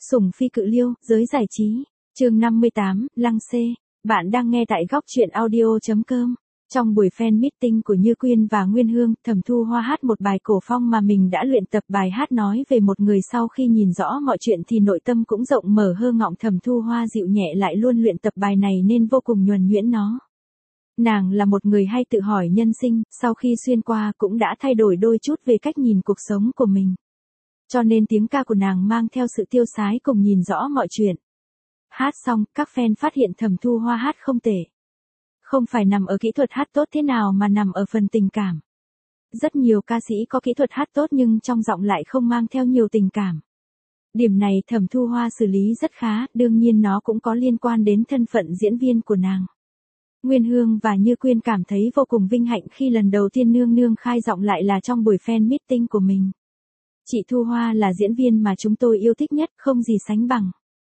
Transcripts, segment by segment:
Sủng phi cự liêu, giới giải trí. Chương 58, Lăng Xê. Bạn đang nghe tại góc truyện audio.com. Trong buổi fan meeting của Như Quyên và Nguyên Hương, Thẩm Thu Hoa hát một bài cổ phong mà mình đã luyện tập. Bài hát nói về một người sau khi nhìn rõ mọi chuyện thì nội tâm cũng rộng mở hơ ngọng. Thẩm Thu Hoa dịu nhẹ lại luôn luyện tập bài này nên vô cùng nhuần nhuyễn nó. Nàng là một người hay tự hỏi nhân sinh, sau khi xuyên qua cũng đã thay đổi đôi chút về cách nhìn cuộc sống của mình. Cho nên tiếng ca của nàng mang theo sự tiêu sái cùng nhìn rõ mọi chuyện. Hát xong, các fan phát hiện Thẩm Thu Hoa hát không tệ. Không phải nằm ở kỹ thuật hát tốt thế nào mà nằm ở phần tình cảm. Rất nhiều ca sĩ có kỹ thuật hát tốt nhưng trong giọng lại không mang theo nhiều tình cảm. Điểm này Thẩm Thu Hoa xử lý rất khá, đương nhiên nó cũng có liên quan đến thân phận diễn viên của nàng. Nguyên Hương và Như Quyên cảm thấy vô cùng vinh hạnh khi lần đầu tiên nương nương khai giọng lại là trong buổi fan meeting của mình. Chị Thu Hoa là diễn viên mà chúng tôi yêu thích nhất, không gì sánh bằng.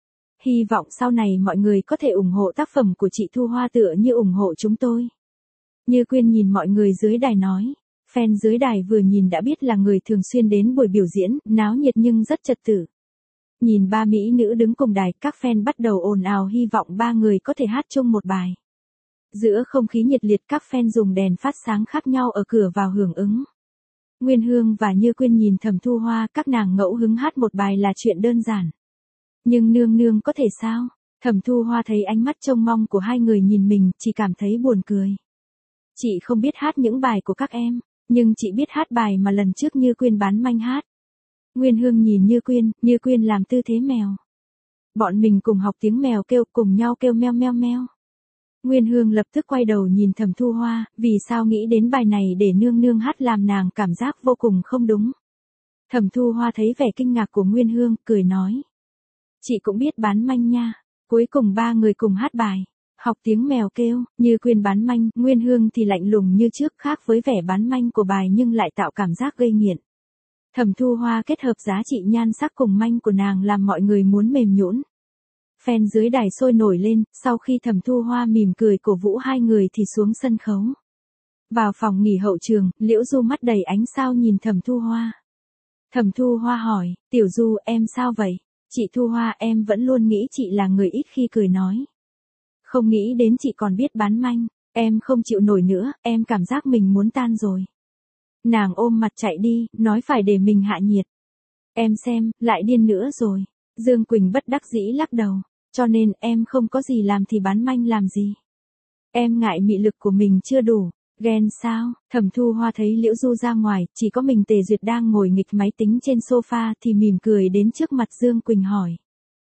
Hy vọng sau này mọi người có thể ủng hộ tác phẩm của chị Thu Hoa tựa như ủng hộ chúng tôi. Như Quyên nhìn mọi người dưới đài nói. Fan dưới đài vừa nhìn đã biết là người thường xuyên đến buổi biểu diễn, náo nhiệt nhưng rất trật tự. Nhìn ba mỹ nữ đứng cùng đài, các fan bắt đầu ồn ào hy vọng ba người có thể hát chung một bài. Giữa không khí nhiệt liệt, các fan dùng đèn phát sáng khác nhau ở cửa vào hưởng ứng. Nguyên Hương và Như Quyên nhìn Thẩm Thu Hoa, các nàng ngẫu hứng hát một bài là chuyện đơn giản. Nhưng nương nương có thể sao? Thẩm Thu Hoa thấy ánh mắt trông mong của hai người nhìn mình, chỉ cảm thấy buồn cười. Chị không biết hát những bài của các em, nhưng chị biết hát bài mà lần trước Như Quyên bán manh hát. Nguyên Hương nhìn Như Quyên làm tư thế mèo. Bọn mình cùng học tiếng mèo kêu, cùng nhau kêu meo meo meo. Nguyên Hương lập tức quay đầu nhìn Thẩm Thu Hoa, vì sao nghĩ đến bài này để nương nương hát làm nàng cảm giác vô cùng không đúng. Thẩm Thu Hoa thấy vẻ kinh ngạc của Nguyên Hương, cười nói. Chị cũng biết bán manh nha. Cuối cùng ba người cùng hát bài. Học tiếng mèo kêu, Như Quyên bán manh, Nguyên Hương thì lạnh lùng như trước, khác với vẻ bán manh của bài nhưng lại tạo cảm giác gây nghiện. Thẩm Thu Hoa kết hợp giá trị nhan sắc cùng manh của nàng làm mọi người muốn mềm nhũn. Fan dưới đài sôi nổi lên, sau khi Thẩm Thu Hoa mỉm cười cổ vũ hai người thì xuống sân khấu. Vào phòng nghỉ hậu trường, Liễu Du mắt đầy ánh sao nhìn Thẩm Thu Hoa. Thẩm Thu Hoa hỏi, Tiểu Du em sao vậy? Chị Thu Hoa em vẫn luôn nghĩ chị là người ít khi cười nói. Không nghĩ đến chị còn biết bán manh, em không chịu nổi nữa, em cảm giác mình muốn tan rồi. Nàng ôm mặt chạy đi, nói phải để mình hạ nhiệt. Em xem, lại điên nữa rồi. Dương Quỳnh bất đắc dĩ lắc đầu. Cho nên em không có gì làm thì bán manh làm gì. Em ngại mị lực của mình chưa đủ. Ghen sao? Thẩm Thu Hoa thấy Liễu Du ra ngoài, chỉ có mình Tề Duyệt đang ngồi nghịch máy tính trên sofa thì mỉm cười đến trước mặt Dương Quỳnh hỏi.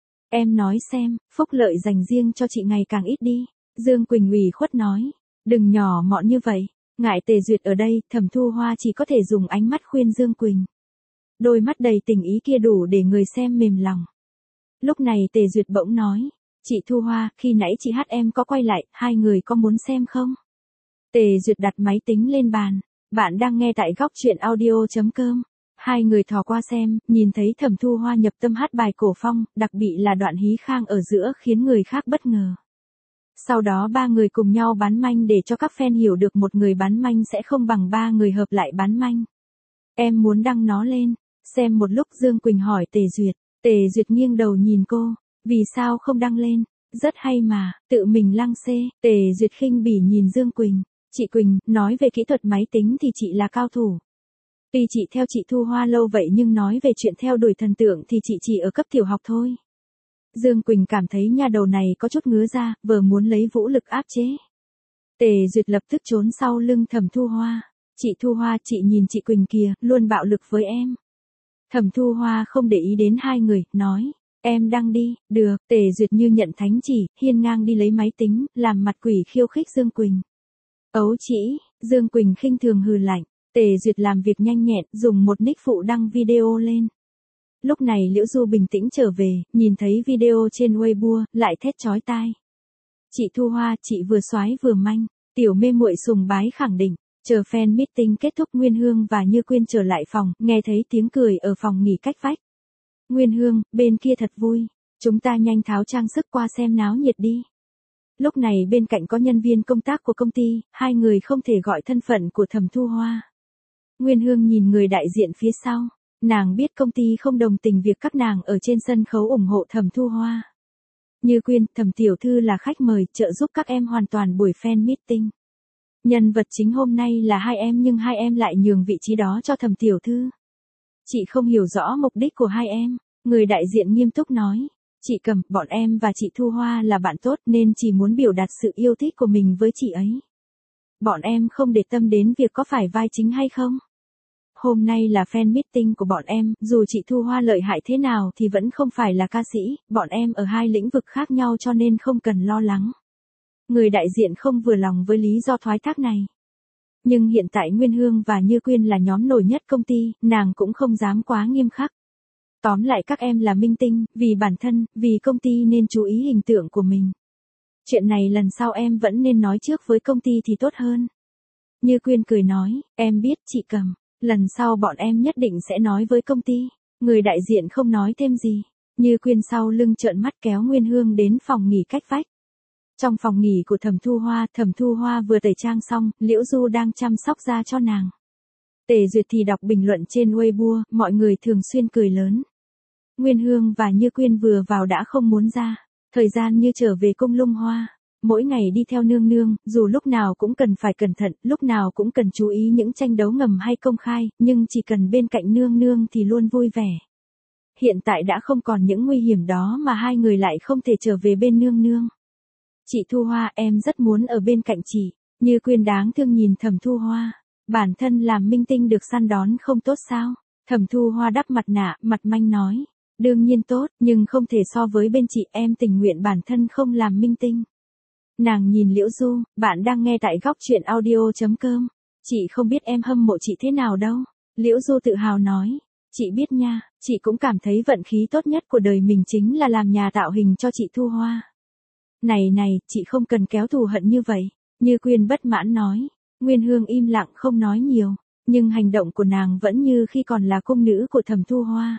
Em nói xem, phúc lợi dành riêng cho chị ngày càng ít đi. Dương Quỳnh ủy khuất nói. Đừng nhỏ mọn như vậy. Ngại Tề Duyệt ở đây, Thẩm Thu Hoa chỉ có thể dùng ánh mắt khuyên Dương Quỳnh. Đôi mắt đầy tình ý kia đủ để người xem mềm lòng. Lúc này Tề Duyệt bỗng nói. Chị Thu Hoa, khi nãy chị hát em có quay lại, hai người có muốn xem không? Tề Duyệt đặt máy tính lên bàn. Bạn đang nghe tại góc truyện audio.com. Hai người thò qua xem, nhìn thấy Thẩm Thu Hoa nhập tâm hát bài cổ phong, đặc biệt là đoạn hí khang ở giữa khiến người khác bất ngờ. Sau đó ba người cùng nhau bán manh để cho các fan hiểu được một người bán manh sẽ không bằng ba người hợp lại bán manh. Em muốn đăng nó lên. Xem một lúc Dương Quỳnh hỏi Tề Duyệt. Tề Duyệt nghiêng đầu nhìn cô. Vì sao không đăng lên? Rất hay mà, tự mình Lăng Xê. Tề Duyệt khinh bỉ nhìn Dương Quỳnh. Chị Quỳnh, nói về kỹ thuật máy tính thì chị là cao thủ. Tuy chị theo chị Thu Hoa lâu vậy nhưng nói về chuyện theo đuổi thần tượng thì chị chỉ ở cấp tiểu học thôi. Dương Quỳnh cảm thấy nha đầu này có chút ngứa ra, vừa muốn lấy vũ lực áp chế. Tề Duyệt lập tức trốn sau lưng Thẩm Thu Hoa. Chị Thu Hoa, chị nhìn chị Quỳnh kìa, luôn bạo lực với em. Thẩm Thu Hoa không để ý đến hai người, nói. Em đăng đi, được. Tề Duyệt như nhận thánh chỉ, hiên ngang đi lấy máy tính, làm mặt quỷ khiêu khích Dương Quỳnh. Ấu chỉ, Dương Quỳnh khinh thường hừ lạnh. Tề Duyệt làm việc nhanh nhẹn, dùng một nick phụ đăng video lên. Lúc này Liễu Du bình tĩnh trở về, nhìn thấy video trên Weibo, lại thét chói tai. Chị Thu Hoa, chị vừa soái vừa manh. Tiểu mê muội sùng bái khẳng định. Chờ fan meeting kết thúc, Nguyên Hương và Như Quyên trở lại phòng, nghe thấy tiếng cười ở phòng nghỉ cách vách. Nguyên Hương, bên kia thật vui. Chúng ta nhanh tháo trang sức qua xem náo nhiệt đi. Lúc này bên cạnh có nhân viên công tác của công ty, hai người không thể gọi thân phận của Thẩm Thu Hoa. Nguyên Hương nhìn người đại diện phía sau. Nàng biết công ty không đồng tình việc các nàng ở trên sân khấu ủng hộ Thẩm Thu Hoa. Như Quyên, Thẩm tiểu thư là khách mời, trợ giúp các em hoàn toàn buổi fan meeting. Nhân vật chính hôm nay là hai em nhưng hai em lại nhường vị trí đó cho Thẩm tiểu thư. Chị không hiểu rõ mục đích của hai em, người đại diện nghiêm túc nói. Chị Cầm, bọn em và chị Thu Hoa là bạn tốt nên chỉ muốn biểu đạt sự yêu thích của mình với chị ấy. Bọn em không để tâm đến việc có phải vai chính hay không. Hôm nay là fan meeting của bọn em, dù chị Thu Hoa lợi hại thế nào thì vẫn không phải là ca sĩ, bọn em ở hai lĩnh vực khác nhau cho nên không cần lo lắng. Người đại diện không vừa lòng với lý do thoái thác này. Nhưng hiện tại Nguyên Hương và Như Quyên là nhóm nổi nhất công ty, nàng cũng không dám quá nghiêm khắc. Tóm lại các em là minh tinh, vì bản thân, vì công ty nên chú ý hình tượng của mình. Chuyện này lần sau em vẫn nên nói trước với công ty thì tốt hơn. Như Quyên cười nói, em biết chị Cầm, lần sau bọn em nhất định sẽ nói với công ty. Người đại diện không nói thêm gì. Như Quyên sau lưng trợn mắt kéo Nguyên Hương đến phòng nghỉ cách vách. Trong phòng nghỉ của Thẩm Thu Hoa vừa tẩy trang xong, Liễu Du đang chăm sóc da cho nàng. Tề Duyệt thì đọc bình luận trên Weibo, mọi người thường xuyên cười lớn. Nguyên Hương và Như Quyên vừa vào đã không muốn ra, thời gian như trở về cung Lung Hoa. Mỗi ngày đi theo nương nương, dù lúc nào cũng cần phải cẩn thận, lúc nào cũng cần chú ý những tranh đấu ngầm hay công khai, nhưng chỉ cần bên cạnh nương nương thì luôn vui vẻ. Hiện tại đã không còn những nguy hiểm đó mà hai người lại không thể trở về bên nương nương. Chị Thu Hoa, em rất muốn ở bên cạnh chị. Như Quyên đáng thương nhìn Thẩm Thu Hoa. Bản thân làm minh tinh được săn đón không tốt sao? Thẩm Thu Hoa đắp mặt nạ, mặt manh nói. Đương nhiên tốt, nhưng không thể so với bên chị, em tình nguyện bản thân không làm minh tinh. Nàng nhìn Liễu Du, bạn đang nghe tại góc truyện audio.com. Chị không biết em hâm mộ chị thế nào đâu. Liễu Du tự hào nói. Chị biết nha, chị cũng cảm thấy vận khí tốt nhất của đời mình chính là làm nhà tạo hình cho chị Thu Hoa. Này, chị không cần kéo thù hận như vậy. Như Quyên bất mãn nói. Nguyên Hương im lặng không nói nhiều, nhưng hành động của nàng vẫn như khi còn là cung nữ của Thẩm Thu Hoa.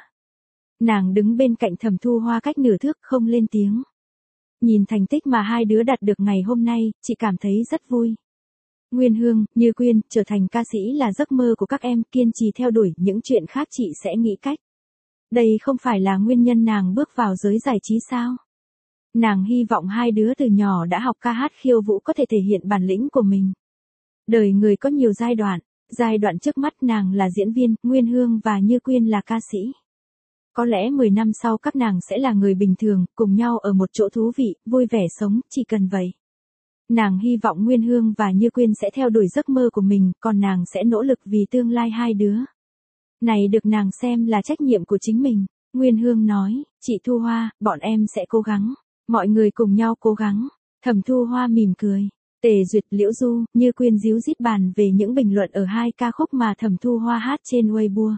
Nàng đứng bên cạnh Thẩm Thu Hoa cách nửa thước không lên tiếng. Nhìn thành tích mà hai đứa đạt được ngày hôm nay, chị cảm thấy rất vui. Nguyên Hương, Như Quyên, trở thành ca sĩ là giấc mơ của các em, kiên trì theo đuổi, những chuyện khác chị sẽ nghĩ cách. Đây không phải là nguyên nhân nàng bước vào giới giải trí sao? Nàng hy vọng hai đứa từ nhỏ đã học ca hát khiêu vũ có thể thể hiện bản lĩnh của mình. Đời người có nhiều giai đoạn trước mắt nàng là diễn viên, Nguyên Hương và Như Quyên là ca sĩ. Có lẽ 10 năm sau các nàng sẽ là người bình thường, cùng nhau ở một chỗ thú vị, vui vẻ sống, chỉ cần vậy. Nàng hy vọng Nguyên Hương và Như Quyên sẽ theo đuổi giấc mơ của mình, còn nàng sẽ nỗ lực vì tương lai hai đứa. Này được nàng xem là trách nhiệm của chính mình. Nguyên Hương nói, chị Thu Hoa, bọn em sẽ cố gắng. Mọi người cùng nhau cố gắng. Thẩm Thu Hoa mỉm cười. Tề Duyệt, Liễu Du, Như Quyên díu dít bàn về những bình luận ở hai ca khúc mà Thẩm Thu Hoa hát trên Weibo.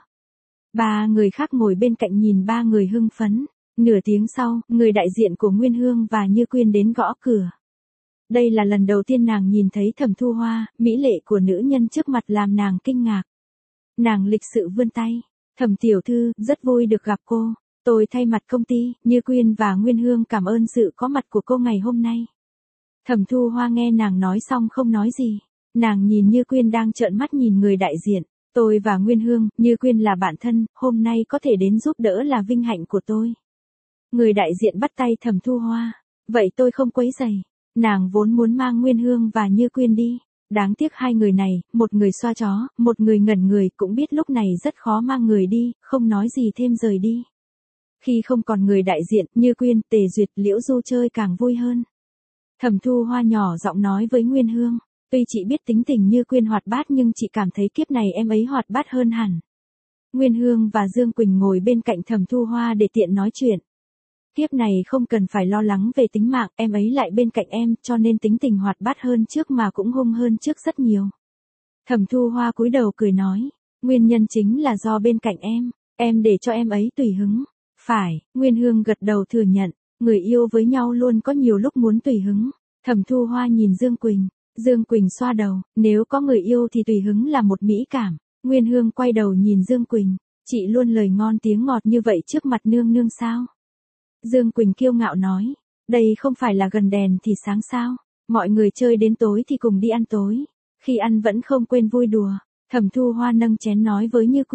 Ba người khác ngồi bên cạnh nhìn ba người hưng phấn. Nửa tiếng sau, người đại diện của Nguyên Hương và Như Quyên đến gõ cửa. Đây là lần đầu tiên nàng nhìn thấy Thẩm Thu Hoa, mỹ lệ của nữ nhân trước mặt làm nàng kinh ngạc. Nàng lịch sự vươn tay. Thẩm tiểu thư, rất vui được gặp cô. Tôi thay mặt công ty, Như Quyên và Nguyên Hương cảm ơn sự có mặt của cô ngày hôm nay. Thẩm Thu Hoa nghe nàng nói xong không nói gì. Nàng nhìn Như Quyên đang trợn mắt nhìn người đại diện. Tôi và Nguyên Hương, Như Quyên là bạn thân, hôm nay có thể đến giúp đỡ là vinh hạnh của tôi. Người đại diện bắt tay Thẩm Thu Hoa. Vậy tôi không quấy rầy. Nàng vốn muốn mang Nguyên Hương và Như Quyên đi. Đáng tiếc hai người này, một người xoa chó, một người ngẩn người, cũng biết lúc này rất khó mang người đi, không nói gì thêm rời đi. Khi không còn người đại diện, Như Quyên, Tề Duyệt, Liễu Du chơi càng vui hơn. Thẩm Thu Hoa nhỏ giọng nói với Nguyên Hương, tuy chị biết tính tình Như Quyên hoạt bát nhưng chị cảm thấy kiếp này em ấy hoạt bát hơn hẳn. Nguyên Hương và Dương Quỳnh ngồi bên cạnh Thẩm Thu Hoa để tiện nói chuyện. Kiếp này không cần phải lo lắng về tính mạng, em ấy lại bên cạnh em, cho nên tính tình hoạt bát hơn trước mà cũng hung hơn trước rất nhiều. Thẩm Thu Hoa cúi đầu cười nói, nguyên nhân chính là do bên cạnh em để cho em ấy tùy hứng. Phải, Nguyên Hương gật đầu thừa nhận, người yêu với nhau luôn có nhiều lúc muốn tùy hứng. Thẩm Thu Hoa nhìn Dương Quỳnh xoa đầu, nếu có người yêu thì tùy hứng là một mỹ cảm. Nguyên Hương quay đầu nhìn Dương Quỳnh, chị luôn lời ngon tiếng ngọt như vậy trước mặt nương nương sao? Dương Quỳnh kiêu ngạo nói, đây không phải là gần đèn thì sáng sao, mọi người chơi đến tối thì cùng đi ăn tối, khi ăn vẫn không quên vui đùa. Thẩm Thu Hoa nâng chén nói với Như Quyên,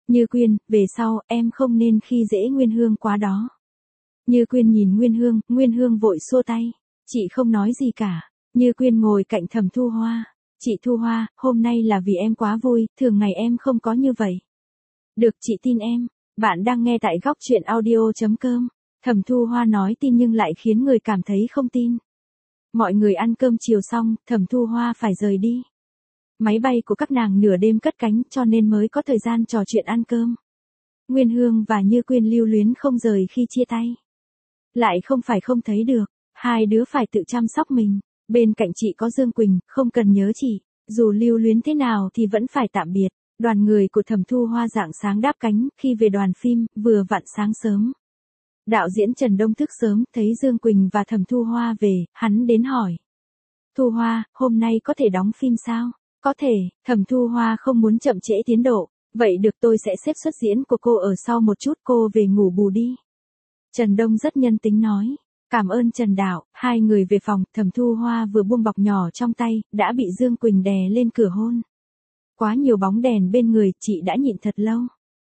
Như Quyên, về sau, em không nên khi dễ Nguyên Hương quá đó. Như Quyên nhìn Nguyên Hương vội xua tay. Chị không nói gì cả. Như Quyên ngồi cạnh Thẩm Thu Hoa. Chị Thu Hoa, hôm nay là vì em quá vui, thường ngày em không có như vậy. Được, chị tin em. Bạn đang nghe tại góc truyện audio.com. Thẩm Thu Hoa nói tin nhưng lại khiến người cảm thấy không tin. Mọi người ăn cơm chiều xong, Thẩm Thu Hoa phải rời đi. Máy bay của các nàng nửa đêm cất cánh cho nên mới có thời gian trò chuyện ăn cơm. Nguyên Hương và Như Quyên lưu luyến không rời khi chia tay. Lại không phải không thấy được, hai đứa phải tự chăm sóc mình. Bên cạnh chị có Dương Quỳnh, không cần nhớ chị. Dù lưu luyến thế nào thì vẫn phải tạm biệt. Đoàn người của Thẩm Thu Hoa rạng sáng đáp cánh, khi về đoàn phim, vừa vặn sáng sớm. Đạo diễn Trần Đông thức sớm, thấy Dương Quỳnh và Thẩm Thu Hoa về, hắn đến hỏi. Thu Hoa, hôm nay có thể đóng phim sao? Có thể, Thẩm Thu Hoa không muốn chậm trễ tiến độ. Vậy được, tôi sẽ xếp suất diễn của cô ở sau một chút, cô về ngủ bù đi. Trần Đông rất nhân tính nói. Cảm ơn Trần Đạo. Hai người về phòng, Thẩm Thu Hoa vừa buông bọc nhỏ trong tay, đã bị Dương Quỳnh đè lên cửa hôn. Quá nhiều bóng đèn bên người, chị đã nhịn thật lâu.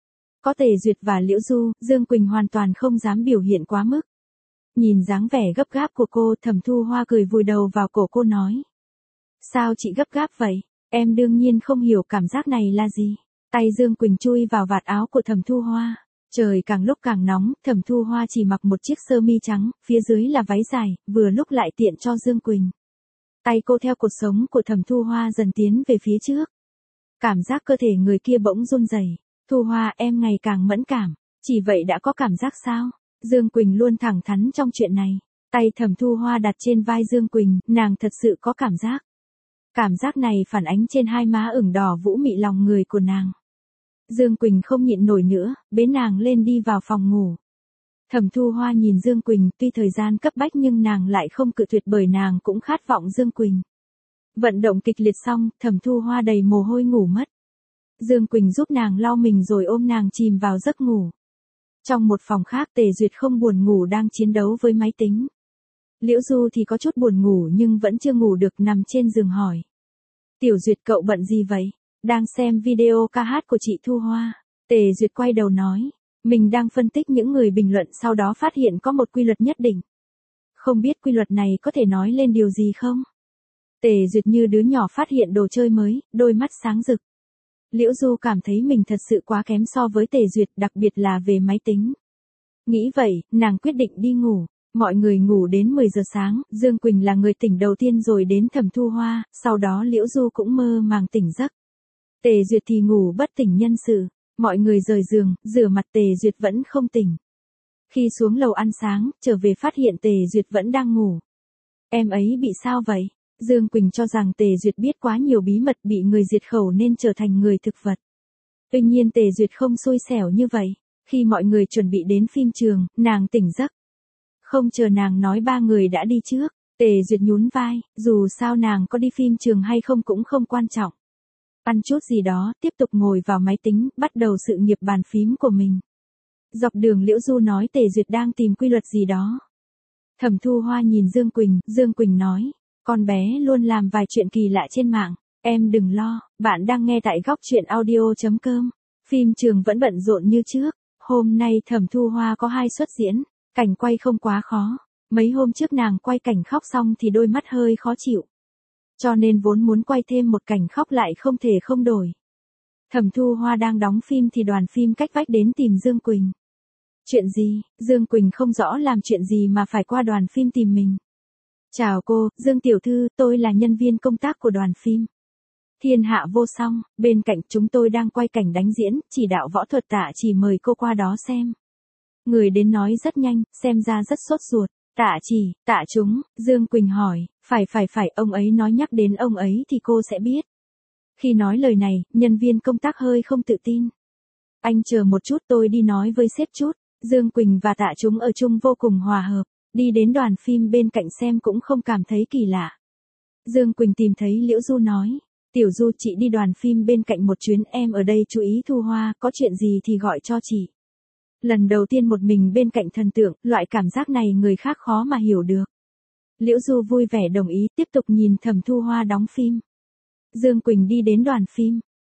Có Tề Duyệt và Liễu Du, Dương Quỳnh hoàn toàn không dám biểu hiện quá mức. Nhìn dáng vẻ gấp gáp của cô, Thẩm Thu Hoa cười vùi đầu vào cổ cô nói. Sao chị gấp gáp vậy? Em đương nhiên không hiểu cảm giác này là gì. Tay Dương Quỳnh chui vào vạt áo của Thẩm Thu Hoa. Trời càng lúc càng nóng, Thẩm Thu Hoa chỉ mặc một chiếc sơ mi trắng, phía dưới là váy dài, vừa lúc lại tiện cho Dương Quỳnh. Tay cô theo cột sống của Thẩm Thu Hoa dần tiến về phía trước. Cảm giác cơ thể người kia bỗng run rẩy. Thu Hoa, em ngày càng mẫn cảm. Chỉ vậy đã có cảm giác sao? Dương Quỳnh luôn thẳng thắn trong chuyện này. Tay Thẩm Thu Hoa đặt trên vai Dương Quỳnh, nàng thật sự có cảm giác. Cảm giác này phản ánh trên hai má ửng đỏ vũ mị lòng người của nàng. Dương Quỳnh không nhịn nổi nữa, bế nàng lên đi vào phòng ngủ. Thẩm Thu Hoa nhìn Dương Quỳnh, tuy thời gian cấp bách nhưng nàng lại không cự tuyệt bởi nàng cũng khát vọng Dương Quỳnh. Vận động kịch liệt xong, Thẩm Thu Hoa đầy mồ hôi ngủ mất. Dương Quỳnh giúp nàng lau mình rồi ôm nàng chìm vào giấc ngủ. Trong một phòng khác, Tề Duyệt không buồn ngủ đang chiến đấu với máy tính. Liễu Du thì có chút buồn ngủ nhưng vẫn chưa ngủ được, nằm trên giường hỏi. Tiểu Duyệt, cậu bận gì vậy? Đang xem video ca hát của chị Thu Hoa. Tề Duyệt quay đầu nói. Mình đang phân tích những người bình luận, sau đó phát hiện có một quy luật nhất định. Không biết quy luật này có thể nói lên điều gì không? Tề Duyệt như đứa nhỏ phát hiện đồ chơi mới, đôi mắt sáng rực. Liễu Du cảm thấy mình thật sự quá kém so với Tề Duyệt, đặc biệt là về máy tính. Nghĩ vậy, nàng quyết định đi ngủ. Mọi người ngủ đến 10 giờ sáng, Dương Quỳnh là người tỉnh đầu tiên rồi đến Thẩm Thu Hoa, sau đó Liễu Du cũng mơ màng tỉnh giấc. Tề Duyệt thì ngủ bất tỉnh nhân sự. Mọi người rời giường, rửa mặt, Tề Duyệt vẫn không tỉnh. Khi xuống lầu ăn sáng, trở về phát hiện Tề Duyệt vẫn đang ngủ. Em ấy bị sao vậy? Dương Quỳnh cho rằng Tề Duyệt biết quá nhiều bí mật, bị người diệt khẩu nên trở thành người thực vật. Tuy nhiên Tề Duyệt không xui xẻo như vậy. Khi mọi người chuẩn bị đến phim trường, nàng tỉnh giấc. Không chờ nàng nói ba người đã đi trước. Tề Duyệt nhún vai, dù sao nàng có đi phim trường hay không cũng không quan trọng. Ăn chút gì đó, tiếp tục ngồi vào máy tính, bắt đầu sự nghiệp bàn phím của mình. Dọc đường Liễu Du nói Tề Duyệt đang tìm quy luật gì đó. Thẩm Thu Hoa nhìn Dương Quỳnh nói. Con bé luôn làm vài chuyện kỳ lạ trên mạng. Em đừng lo, bạn đang nghe tại góc truyện audio.com. Phim trường vẫn bận rộn như trước. Hôm nay Thẩm Thu Hoa có 2 suất diễn. Cảnh quay không quá khó. Mấy hôm trước nàng quay cảnh khóc xong thì đôi mắt hơi khó chịu. Cho nên vốn muốn quay thêm một cảnh khóc lại không thể không đổi. Thẩm Thu Hoa đang đóng phim thì đoàn phim cách vách đến tìm Dương Quỳnh. Chuyện gì? Dương Quỳnh không rõ làm chuyện gì mà phải qua đoàn phim tìm mình. Chào cô, Dương tiểu thư, tôi là nhân viên công tác của đoàn phim. Thiên hạ vô song, bên cạnh chúng tôi đang quay cảnh đánh diễn, chỉ đạo võ thuật Tạ Chỉ mời cô qua đó xem. Người đến nói rất nhanh, xem ra rất sốt ruột. Tạ Chỉ, Tạ chúng, Dương Quỳnh hỏi, phải, ông ấy nói nhắc đến ông ấy thì cô sẽ biết. Khi nói lời này, nhân viên công tác hơi không tự tin. Anh chờ một chút, tôi đi nói với sếp chút. Dương Quỳnh và Tạ chúng ở chung vô cùng hòa hợp. Đi đến đoàn phim bên cạnh xem cũng không cảm thấy kỳ lạ. Dương Quỳnh tìm thấy Liễu Du nói. Tiểu Du, chị đi đoàn phim bên cạnh một chuyến, em ở đây chú ý Thu Hoa, có chuyện gì thì gọi cho chị. Lần đầu tiên một mình bên cạnh thần tượng, loại cảm giác này người khác khó mà hiểu được. Liễu Du vui vẻ đồng ý, tiếp tục nhìn Thẩm Thu Hoa đóng phim. Dương Quỳnh đi đến đoàn phim.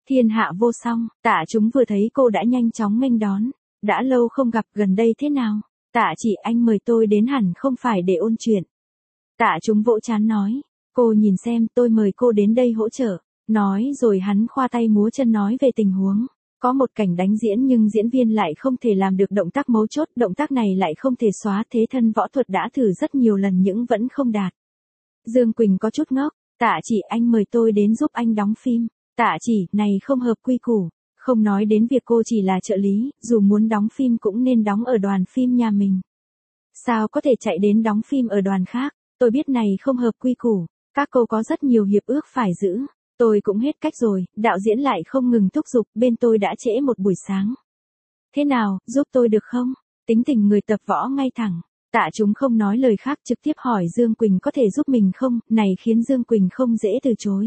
Thiên hạ vô song, Tạ Chúng vừa thấy cô đã nhanh chóng nghênh đón. Đã lâu không gặp, gần đây thế nào? Tạ chỉ, anh mời tôi đến hẳn không phải để ôn chuyện. Tạ Chúng vỗ trán nói. Cô nhìn xem, tôi mời cô đến đây hỗ trợ. Nói rồi hắn khoa tay múa chân nói về tình huống. Có một cảnh đánh diễn nhưng diễn viên lại không thể làm được động tác mấu chốt, động tác này lại không thể xóa, thế thân võ thuật đã thử rất nhiều lần nhưng vẫn không đạt. Dương Quỳnh có chút ngốc. Tạ chỉ, anh mời tôi đến giúp anh đóng phim. Tạ chỉ, này không hợp quy củ. Không nói đến việc cô chỉ là trợ lý, dù muốn đóng phim cũng nên đóng ở đoàn phim nhà mình. Sao có thể chạy đến đóng phim ở đoàn khác? Tôi biết này không hợp quy củ. Các cô có rất nhiều hiệp ước phải giữ. Tôi cũng hết cách rồi, đạo diễn lại không ngừng thúc giục, bên tôi đã trễ một buổi sáng. Thế nào, giúp tôi được không? Tính tình người tập võ ngay thẳng. Tạ Chúng không nói lời khác, trực tiếp hỏi Dương Quỳnh có thể giúp mình không, này khiến Dương Quỳnh không dễ từ chối.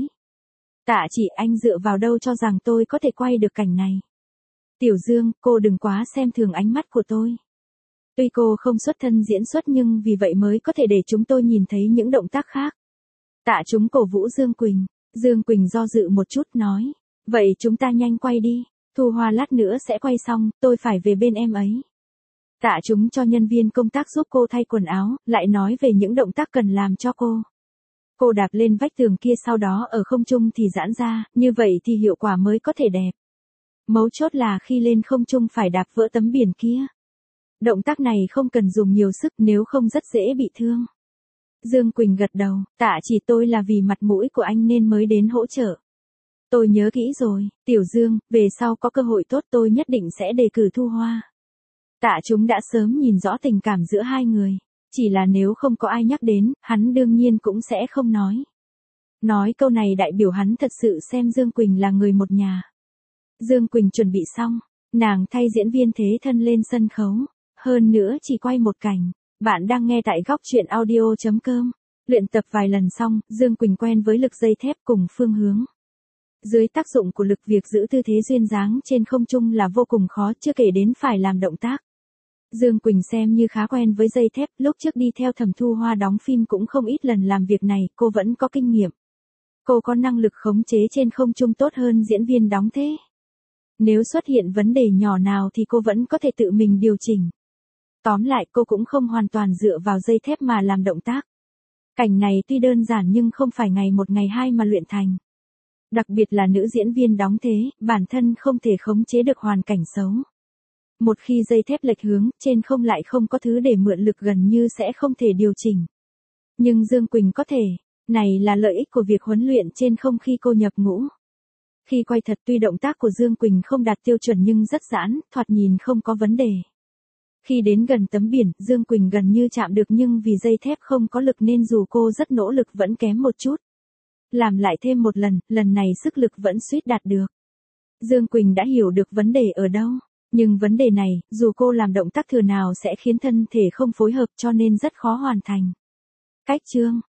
Tạ chỉ, anh dựa vào đâu cho rằng tôi có thể quay được cảnh này? Tiểu Dương, cô đừng quá xem thường ánh mắt của tôi. Tuy cô không xuất thân diễn xuất nhưng vì vậy mới có thể để chúng tôi nhìn thấy những động tác khác. Tạ Chúng cổ vũ Dương Quỳnh. Dương Quỳnh do dự một chút nói. Vậy chúng ta nhanh quay đi. Thu Hoa lát nữa sẽ quay xong, tôi phải về bên em ấy. Tạ Chúng cho nhân viên công tác giúp cô thay quần áo, lại nói về những động tác cần làm cho cô. Cô đạp lên vách tường kia sau đó ở không trung thì giãn ra, như vậy thì hiệu quả mới có thể đẹp. Mấu chốt là khi lên không trung phải đạp vỡ tấm biển kia. Động tác này không cần dùng nhiều sức, nếu không rất dễ bị thương. Dương Quỳnh gật đầu. Tạ chỉ, tôi là vì mặt mũi của anh nên mới đến hỗ trợ. Tôi nhớ kỹ rồi, Tiểu Dương, về sau có cơ hội tốt tôi nhất định sẽ đề cử Thu Hoa. Tạ Chúng đã sớm nhìn rõ tình cảm giữa hai người. Chỉ là nếu không có ai nhắc đến, hắn đương nhiên cũng sẽ không nói. Nói câu này đại biểu hắn thật sự xem Dương Quỳnh là người một nhà. Dương Quỳnh chuẩn bị xong, nàng thay diễn viên thế thân lên sân khấu. Hơn nữa chỉ quay một cảnh. Bạn đang nghe tại góc truyện audio.com. Luyện tập vài lần xong, Dương Quỳnh quen với lực dây thép cùng phương hướng. Dưới tác dụng của lực, việc giữ tư thế duyên dáng trên không trung là vô cùng khó, chưa kể đến phải làm động tác. Dương Quỳnh xem như khá quen với dây thép, lúc trước đi theo Thẩm Thu Hoa đóng phim cũng không ít lần làm việc này, cô vẫn có kinh nghiệm. Cô có năng lực khống chế trên không trung tốt hơn diễn viên đóng thế. Nếu xuất hiện vấn đề nhỏ nào thì cô vẫn có thể tự mình điều chỉnh. Tóm lại cô cũng không hoàn toàn dựa vào dây thép mà làm động tác. Cảnh này tuy đơn giản nhưng không phải ngày một ngày hai mà luyện thành. Đặc biệt là nữ diễn viên đóng thế, bản thân không thể khống chế được hoàn cảnh xấu. Một khi dây thép lệch hướng, trên không lại không có thứ để mượn lực, gần như sẽ không thể điều chỉnh. Nhưng Dương Quỳnh có thể. Này là lợi ích của việc huấn luyện trên không khi cô nhập ngũ. Khi quay thật, tuy động tác của Dương Quỳnh không đạt tiêu chuẩn nhưng rất giãn, thoạt nhìn không có vấn đề. Khi đến gần tấm biển, Dương Quỳnh gần như chạm được nhưng vì dây thép không có lực nên dù cô rất nỗ lực vẫn kém một chút. Làm lại thêm một lần, lần này sức lực vẫn suýt đạt được. Dương Quỳnh đã hiểu được vấn đề ở đâu. Nhưng vấn đề này, dù cô làm động tác thừa nào sẽ khiến thân thể không phối hợp cho nên rất khó hoàn thành. Cách chương